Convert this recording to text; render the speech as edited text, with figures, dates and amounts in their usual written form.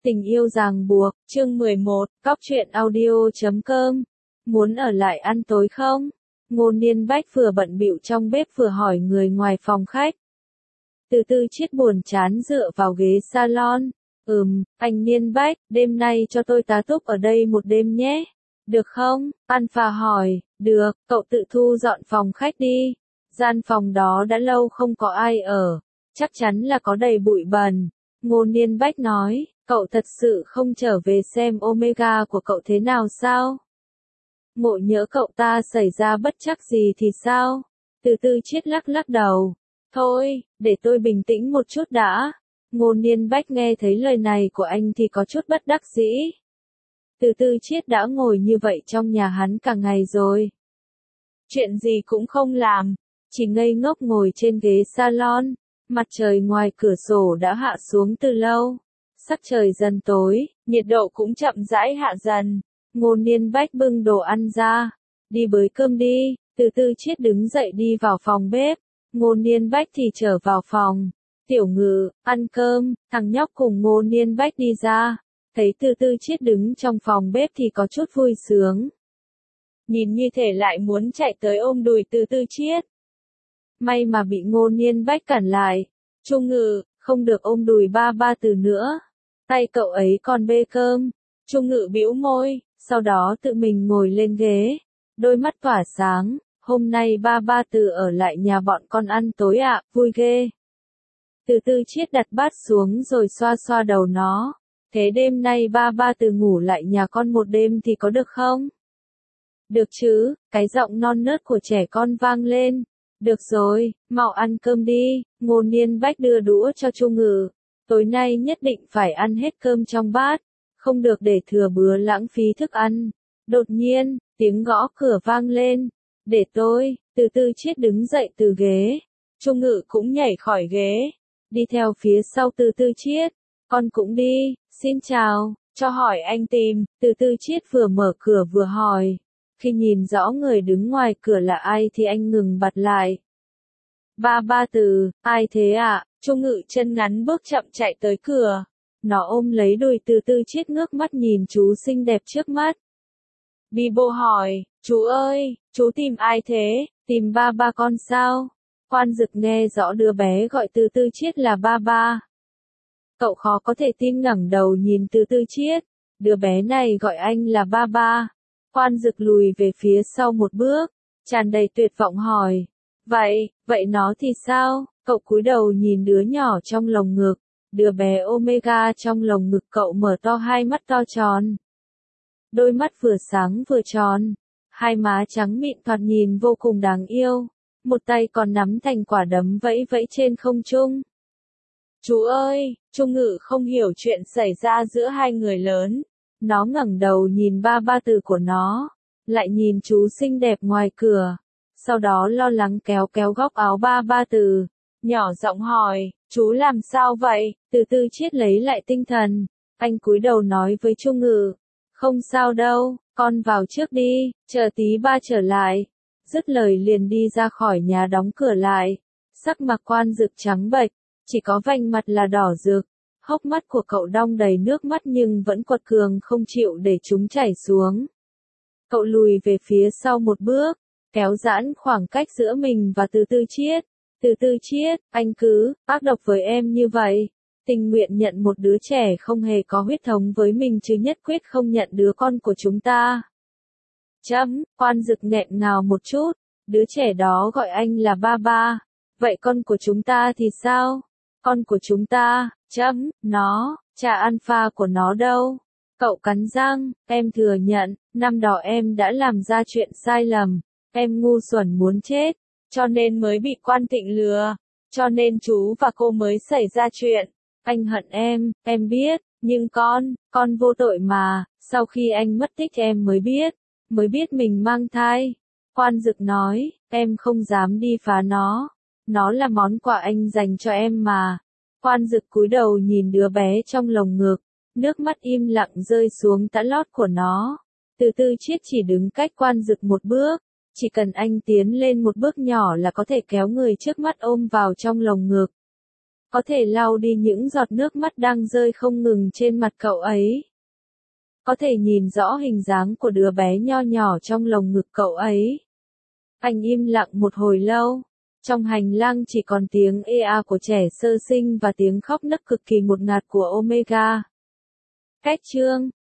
Tình yêu ràng buộc, chương 11, Cóc truyện audio.com. Muốn ở lại ăn tối không? Ngô Niên Bách vừa bận bịu trong bếp vừa hỏi người ngoài phòng khách. Từ từ Chiết buồn chán dựa vào ghế salon. Anh Niên Bách, đêm nay cho tôi tá túc ở đây một đêm nhé. Được không? Alpha hỏi, được, cậu tự thu dọn phòng khách đi. Gian phòng đó đã lâu không có ai ở. Chắc chắn là có đầy bụi bẩn. Ngô Niên Bách nói, cậu thật sự không trở về xem Omega của cậu thế nào sao? Ngộ nhỡ cậu ta xảy ra bất trắc gì thì sao? Từ từ Chiết lắc lắc đầu. Thôi, để tôi bình tĩnh một chút đã. Ngô Niên Bách nghe thấy lời này của anh thì có chút bất đắc dĩ. Từ từ Chiết đã ngồi như vậy trong nhà hắn cả ngày rồi. Chuyện gì cũng không làm, chỉ ngây ngốc ngồi trên ghế salon. Mặt trời ngoài cửa sổ đã hạ xuống từ lâu. Sắc trời dần tối, nhiệt độ cũng chậm rãi hạ dần. Ngô Niên Bách bưng đồ ăn ra. Đi bới cơm đi. Từ từ Chiết đứng dậy đi vào phòng bếp. Ngô Niên Bách thì trở vào phòng. Tiểu Ngự, ăn cơm. Thằng nhóc cùng Ngô Niên Bách đi ra. Thấy từ từ Chiết đứng trong phòng bếp thì có chút vui sướng. Nhìn như thể lại muốn chạy tới ôm đùi từ từ Chiết. May mà bị Ngô Niên Bách cản lại. Trung Ngự, không được ôm đùi ba ba từ nữa. Tay cậu ấy còn bê cơm. Trung Ngự bĩu môi, sau đó tự mình ngồi lên ghế. Đôi mắt tỏa sáng, hôm nay ba ba từ ở lại nhà bọn con ăn tối ạ, vui ghê. Từ từ Chiết đặt bát xuống rồi xoa xoa đầu nó. Thế đêm nay ba ba từ ngủ lại nhà con một đêm thì có được không? Được chứ, cái giọng non nớt của trẻ con vang lên. Được rồi, mau ăn cơm đi. Ngô Niên Bách đưa đũa cho Trung Ngự. Tối nay nhất định phải ăn hết cơm trong bát, không được để thừa bữa lãng phí thức ăn. Đột nhiên, tiếng gõ cửa vang lên. Để tôi, từ từ Chiết đứng dậy từ ghế. Trung Ngự cũng nhảy khỏi ghế, đi theo phía sau từ từ Chiết. Con cũng đi, xin chào, cho hỏi anh tìm. Từ từ Chiết vừa mở cửa vừa hỏi. Khi nhìn rõ người đứng ngoài cửa là ai thì anh ngừng bặt lại. Ba ba từ, ai thế ạ? Trung Ngự chân ngắn bước chậm chạy tới cửa. Nó ôm lấy đùi từ từ Chiết ngước mắt nhìn chú xinh đẹp trước mắt. Bibo hỏi, chú ơi, chú tìm ai thế? Tìm ba ba con sao? Quan Dực nghe rõ đứa bé gọi từ từ Chiết là ba ba. Cậu khó có thể tin ngẩng đầu nhìn từ từ Chiết. Đứa bé này gọi anh là ba ba. Quan Dực lùi về phía sau một bước, tràn đầy tuyệt vọng hỏi. Vậy nó thì sao? Cậu cúi đầu nhìn đứa nhỏ trong lồng ngực. Đứa bé Omega trong lồng ngực cậu mở to hai mắt to tròn. Đôi mắt vừa sáng vừa tròn. Hai má trắng mịn thoạt nhìn vô cùng đáng yêu. Một tay còn nắm thành quả đấm vẫy vẫy trên không trung. Chú ơi, Trung Ngự không hiểu chuyện xảy ra giữa hai người lớn. Nó ngẩng đầu nhìn ba ba từ của nó, lại nhìn chú xinh đẹp ngoài cửa. Sau đó lo lắng kéo kéo góc áo ba ba từ, nhỏ giọng hỏi, chú làm sao vậy? Từ từ Chiết lấy lại tinh thần. Anh cúi đầu nói với Trung Ngự, không sao đâu, con vào trước đi, chờ tí ba trở lại. Dứt lời liền đi ra khỏi nhà đóng cửa lại. Sắc mặt Quan Dực trắng bệch, chỉ có vành mặt là đỏ rực. Hốc mắt của cậu đong đầy nước mắt nhưng vẫn quật cường không chịu để chúng chảy xuống. Cậu lùi về phía sau một bước, kéo giãn khoảng cách giữa mình và từ từ Chiết. Từ từ Chiết, anh cứ ác độc với em như vậy. Tình nguyện nhận một đứa trẻ không hề có huyết thống với mình chứ nhất quyết không nhận đứa con của chúng ta. Quan Dực nghẹn ngào một chút. Đứa trẻ đó gọi anh là ba ba. Vậy con của chúng ta thì sao? Con của chúng ta, nó, cha Alpha của nó đâu? Cậu cắn răng, em thừa nhận, năm đó em đã làm ra chuyện sai lầm, em ngu xuẩn muốn chết, cho nên mới bị Quan Tịnh lừa, cho nên chú và cô mới xảy ra chuyện. Anh hận em biết, nhưng con vô tội mà, sau khi anh mất tích em mới biết mình mang thai. Quan Dực nói, em không dám đi phá nó là món quà anh dành cho em mà. Quan Dực cúi đầu nhìn đứa bé trong lồng ngực, nước mắt im lặng rơi xuống tã lót của nó. Từ từ Chiết chỉ đứng cách Quan Dực một bước, chỉ cần anh tiến lên một bước nhỏ là có thể kéo người trước mắt ôm vào trong lồng ngực. có thể lau đi những giọt nước mắt đang rơi không ngừng trên mặt cậu ấy. Có thể nhìn rõ hình dáng của đứa bé nho nhỏ trong lồng ngực cậu ấy. Anh im lặng một hồi lâu. Trong hành lang chỉ còn tiếng ê a của trẻ sơ sinh và tiếng khóc nấc cực kỳ ngột ngạt của Omega. Hết chương.